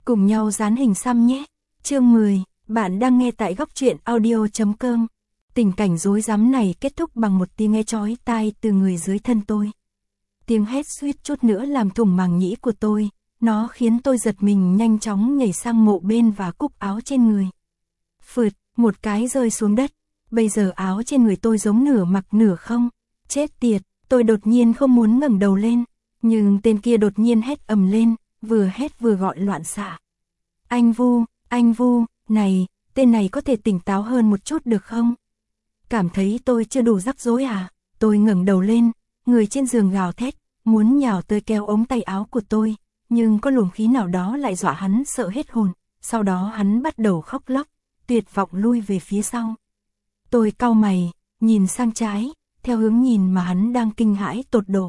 Cùng nhau dán hình xăm nhé. Chương 10, bạn đang nghe tại góc truyện audio.com. Tình cảnh rối rắm này kết thúc bằng một tiếng nghe chói tai từ người dưới thân tôi. Tiếng hét suýt chút nữa làm thủng màng nhĩ của tôi, nó khiến tôi giật mình nhanh chóng nhảy sang mộ bên và cúc áo trên người. Phượt, một cái rơi xuống đất, bây giờ áo trên người tôi giống nửa mặc nửa không. Chết tiệt, tôi đột nhiên không muốn ngẩng đầu lên, nhưng tên kia đột nhiên hét ầm lên, vừa hét vừa gọi loạn xạ. Anh Vu, này, tên này có thể tỉnh táo hơn một chút được không? Cảm thấy tôi chưa đủ rắc rối à? Tôi ngẩng đầu lên, người trên giường gào thét, muốn nhào tới kéo ống tay áo của tôi, nhưng có luồng khí nào đó lại dọa hắn sợ hết hồn, sau đó hắn bắt đầu khóc lóc, tuyệt vọng lui về phía sau. Tôi cau mày, nhìn sang trái, theo hướng nhìn mà hắn đang kinh hãi tột độ.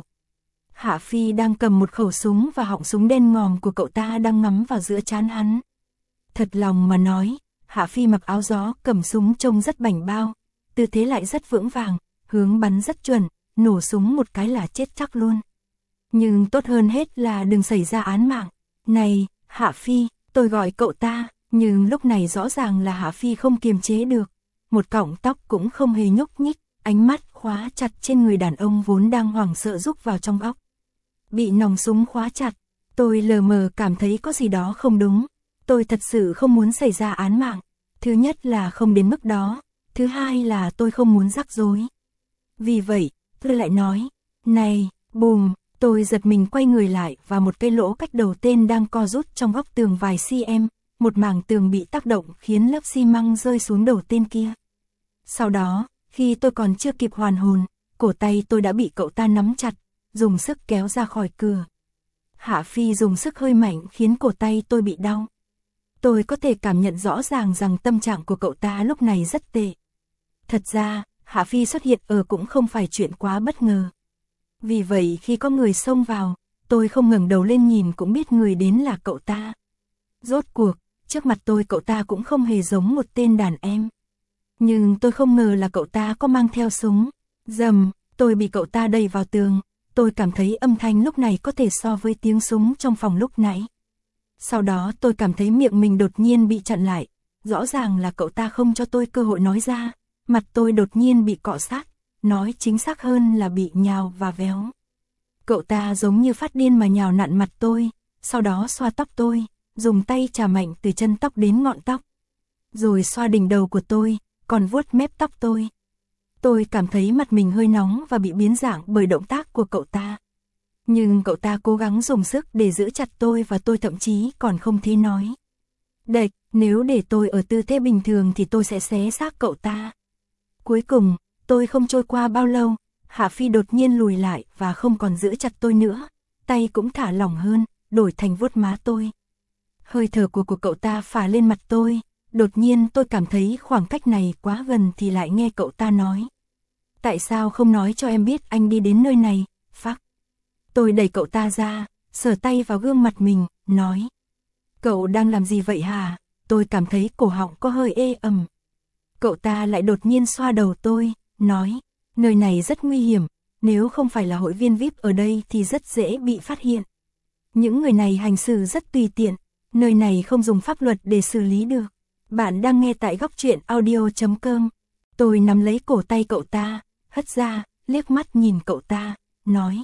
Hạ Phi đang cầm một khẩu súng và họng súng đen ngòm của cậu ta đang ngắm vào giữa trán hắn. Thật lòng mà nói, Hạ Phi mặc áo gió cầm súng trông rất bảnh bao, tư thế lại rất vững vàng, hướng bắn rất chuẩn, nổ súng một cái là chết chắc luôn. Nhưng tốt hơn hết là đừng xảy ra án mạng. Này, Hạ Phi, tôi gọi cậu ta, nhưng lúc này rõ ràng là Hạ Phi không kiềm chế được. Một cọng tóc cũng không hề nhúc nhích, ánh mắt khóa chặt trên người đàn ông vốn đang hoảng sợ rúc vào trong óc. Bị nòng súng khóa chặt, tôi lờ mờ cảm thấy có gì đó không đúng. Tôi thật sự không muốn xảy ra án mạng. Thứ nhất là không đến mức đó, thứ hai là tôi không muốn rắc rối. Vì vậy, tôi lại nói, này, bùm, tôi giật mình quay người lại và một cái lỗ cách đầu tên đang co rút trong góc tường vài cm, một mảng tường bị tác động khiến lớp xi măng rơi xuống đầu tên kia. Sau đó, khi tôi còn chưa kịp hoàn hồn, cổ tay tôi đã bị cậu ta nắm chặt, dùng sức kéo ra khỏi cửa. Hạ Phi dùng sức hơi mạnh khiến cổ tay tôi bị đau. Tôi có thể cảm nhận rõ ràng rằng tâm trạng của cậu ta lúc này rất tệ. Thật ra, Hạ Phi xuất hiện ở cũng không phải chuyện quá bất ngờ. Vì vậy khi có người xông vào, tôi không ngẩng đầu lên nhìn cũng biết người đến là cậu ta. Rốt cuộc, trước mặt tôi cậu ta cũng không hề giống một tên đàn em. Nhưng tôi không ngờ là cậu ta có mang theo súng. Rầm, tôi bị cậu ta đẩy vào tường. Tôi cảm thấy âm thanh lúc này có thể so với tiếng súng trong phòng lúc nãy. Sau đó tôi cảm thấy miệng mình đột nhiên bị chặn lại. Rõ ràng là cậu ta không cho tôi cơ hội nói ra. Mặt tôi đột nhiên bị cọ sát. Nói chính xác hơn là bị nhào và véo. Cậu ta giống như phát điên mà nhào nặn mặt tôi. Sau đó xoa tóc tôi. Dùng tay chà mạnh từ chân tóc đến ngọn tóc. Rồi xoa đỉnh đầu của tôi. Còn vuốt mép tóc tôi. Tôi cảm thấy mặt mình hơi nóng và bị biến dạng bởi động tác của cậu ta. Nhưng cậu ta cố gắng dùng sức để giữ chặt tôi và tôi thậm chí còn không thể nói. Đệch, nếu để tôi ở tư thế bình thường thì tôi sẽ xé xác cậu ta. Cuối cùng, tôi không trôi qua bao lâu, Hạ Phi đột nhiên lùi lại và không còn giữ chặt tôi nữa. Tay cũng thả lỏng hơn, đổi thành vuốt má tôi. Hơi thở của cậu ta phả lên mặt tôi. Đột nhiên tôi cảm thấy khoảng cách này quá gần thì lại nghe cậu ta nói. Tại sao không nói cho em biết anh đi đến nơi này, phắc. Tôi đẩy cậu ta ra, sờ tay vào gương mặt mình, nói. Cậu đang làm gì vậy hả? Tôi cảm thấy cổ họng có hơi ê ẩm. Cậu ta lại đột nhiên xoa đầu tôi, nói. Nơi này rất nguy hiểm, nếu không phải là hội viên VIP ở đây thì rất dễ bị phát hiện. Những người này hành xử rất tùy tiện, nơi này không dùng pháp luật để xử lý được. Bạn đang nghe tại góc truyện audio.com. Tôi nắm lấy cổ tay cậu ta, hất ra, liếc mắt nhìn cậu ta, nói.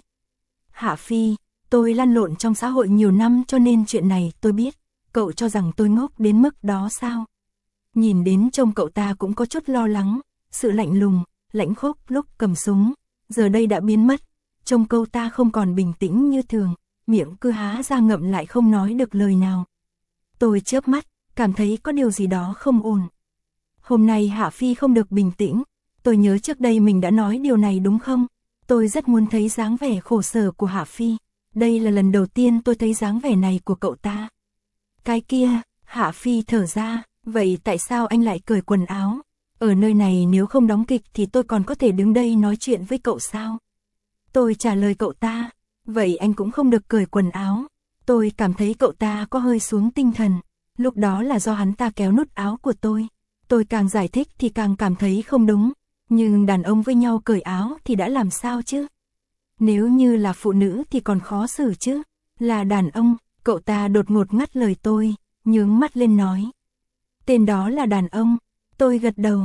Hạ Phi, tôi lăn lộn trong xã hội nhiều năm cho nên chuyện này tôi biết. Cậu cho rằng tôi ngốc đến mức đó sao? Nhìn đến trông cậu ta cũng có chút lo lắng, sự lạnh lùng, lãnh khốc lúc cầm súng, giờ đây đã biến mất. Trông cậu ta không còn bình tĩnh như thường, miệng cứ há ra ngậm lại không nói được lời nào. Tôi chớp mắt, cảm thấy có điều gì đó không ổn. Hôm nay Hạ Phi không được bình tĩnh, tôi nhớ trước đây mình đã nói điều này đúng không? Tôi rất muốn thấy dáng vẻ khổ sở của Hạ Phi, đây là lần đầu tiên tôi thấy dáng vẻ này của cậu ta. Cái kia, Hạ Phi thở ra, vậy tại sao anh lại cởi quần áo? Ở nơi này nếu không đóng kịch thì tôi còn có thể đứng đây nói chuyện với cậu sao? Tôi trả lời cậu ta, vậy anh cũng không được cởi quần áo. Tôi cảm thấy cậu ta có hơi xuống tinh thần. Lúc đó là do hắn ta kéo nút áo của tôi. Tôi càng giải thích thì càng cảm thấy không đúng. Nhưng đàn ông với nhau cởi áo thì đã làm sao chứ? Nếu như là phụ nữ thì còn khó xử chứ. Là đàn ông, Cậu ta đột ngột ngắt lời tôi, nhướng mắt lên nói. Tên đó là đàn ông. Tôi gật đầu,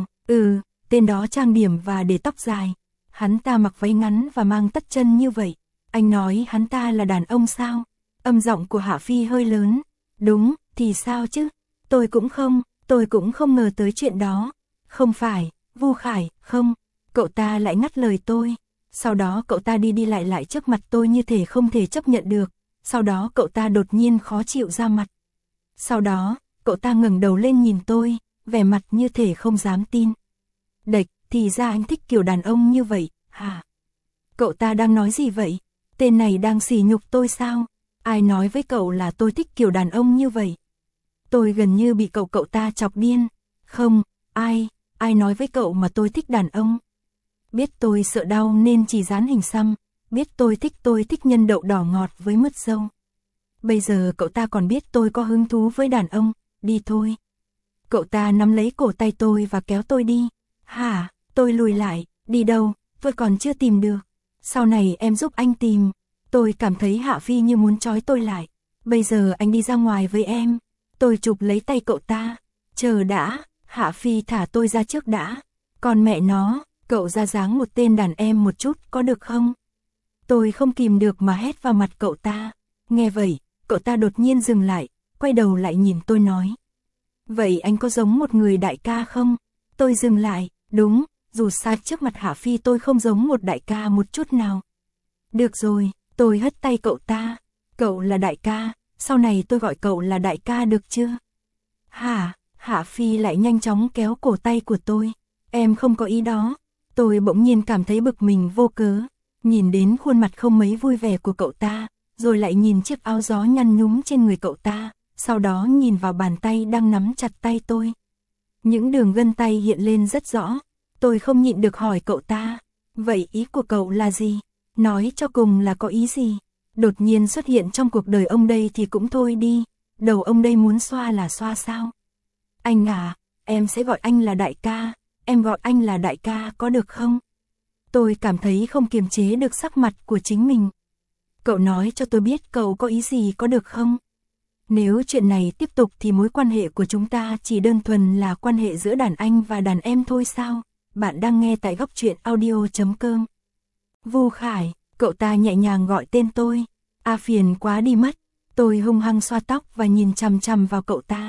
tên đó trang điểm và để tóc dài. Hắn ta mặc váy ngắn và mang tất chân như vậy. Anh nói hắn ta là đàn ông sao? Âm giọng của Hạ Phi hơi lớn. Đúng, thì sao chứ? Tôi cũng không ngờ tới chuyện đó. Không phải, Vu Khải, không. Cậu ta lại ngắt lời tôi. Sau đó cậu ta đi lại trước mặt tôi như thể không thể chấp nhận được. Sau đó cậu ta đột nhiên khó chịu ra mặt. Sau đó, cậu ta ngẩng đầu lên nhìn tôi, vẻ mặt như thể không dám tin. Đệch, thì ra anh thích kiểu đàn ông như vậy, hả? Cậu ta đang nói gì vậy? Tên này đang sỉ nhục tôi sao? Ai nói với cậu là tôi thích kiểu đàn ông như vậy? Tôi gần như bị cậu ta chọc điên. Không, ai nói với cậu mà tôi thích đàn ông? Biết tôi sợ đau nên chỉ dán hình xăm, biết tôi thích nhân đậu đỏ ngọt với mứt dâu. Bây giờ cậu ta còn biết tôi có hứng thú với đàn ông, đi thôi. Cậu ta nắm lấy cổ tay tôi và kéo tôi đi. Hả, tôi lùi lại, đi đâu, tôi còn chưa tìm được. Sau này em giúp anh tìm. Tôi cảm thấy Hạ Phi như muốn trói tôi lại. Bây giờ anh đi ra ngoài với em. Tôi chụp lấy tay cậu ta. Chờ đã, Hạ Phi thả tôi ra trước đã. Còn mẹ nó, cậu ra dáng một tên đàn em một chút có được không? Tôi không kìm được mà hét vào mặt cậu ta. Nghe vậy, cậu ta đột nhiên dừng lại, quay đầu lại nhìn tôi nói. Vậy anh có giống một người đại ca không? Tôi dừng lại, đúng, dù sao trước mặt Hạ Phi tôi không giống một đại ca một chút nào. Được rồi, tôi hất tay cậu ta. Cậu là đại ca, sau này tôi gọi cậu là đại ca được chưa? Hả? Hạ Phi lại nhanh chóng kéo cổ tay của tôi. Em không có ý đó. Tôi bỗng nhiên cảm thấy bực mình vô cớ. Nhìn đến khuôn mặt không mấy vui vẻ của cậu ta, rồi lại nhìn chiếc áo gió nhăn nhúm trên người cậu ta, sau đó nhìn vào bàn tay đang nắm chặt tay tôi. Những đường gân tay hiện lên rất rõ. Tôi không nhịn được hỏi cậu ta. Vậy ý của cậu là gì? Nói cho cùng là có ý gì? Đột nhiên xuất hiện trong cuộc đời ông đây thì cũng thôi đi. Đầu ông đây muốn xoa là xoa sao? Anh à, em sẽ gọi anh là đại ca. Em gọi anh là đại ca có được không? Tôi cảm thấy không kiềm chế được sắc mặt của chính mình. Cậu nói cho tôi biết cậu có ý gì có được không? Nếu chuyện này tiếp tục thì mối quan hệ của chúng ta chỉ đơn thuần là quan hệ giữa đàn anh và đàn em thôi sao? Bạn đang nghe tại góc truyện audio.com. Vu Khải, cậu ta nhẹ nhàng gọi tên tôi. Phiền quá đi mất. Tôi hung hăng xoa tóc và nhìn chằm chằm vào cậu ta.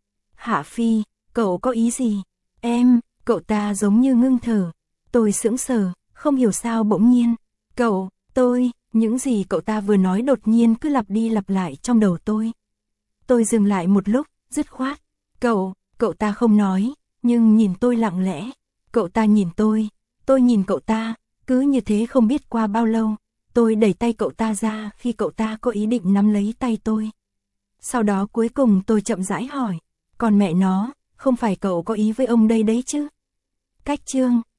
Hạ Phi, cậu có ý gì? Em, cậu ta giống như ngưng thở. Tôi sững sờ, không hiểu sao bỗng nhiên. Những gì cậu ta vừa nói đột nhiên cứ lặp đi lặp lại trong đầu tôi. Tôi dừng lại một lúc, dứt khoát. Cậu ta không nói, nhưng nhìn tôi lặng lẽ. Cậu ta nhìn tôi nhìn cậu ta, cứ như thế không biết qua bao lâu. Tôi đẩy tay cậu ta ra khi cậu ta có ý định nắm lấy tay tôi. Sau đó cuối cùng tôi chậm rãi hỏi. Còn mẹ nó, không phải cậu có ý với ông đây đấy chứ? Cách chương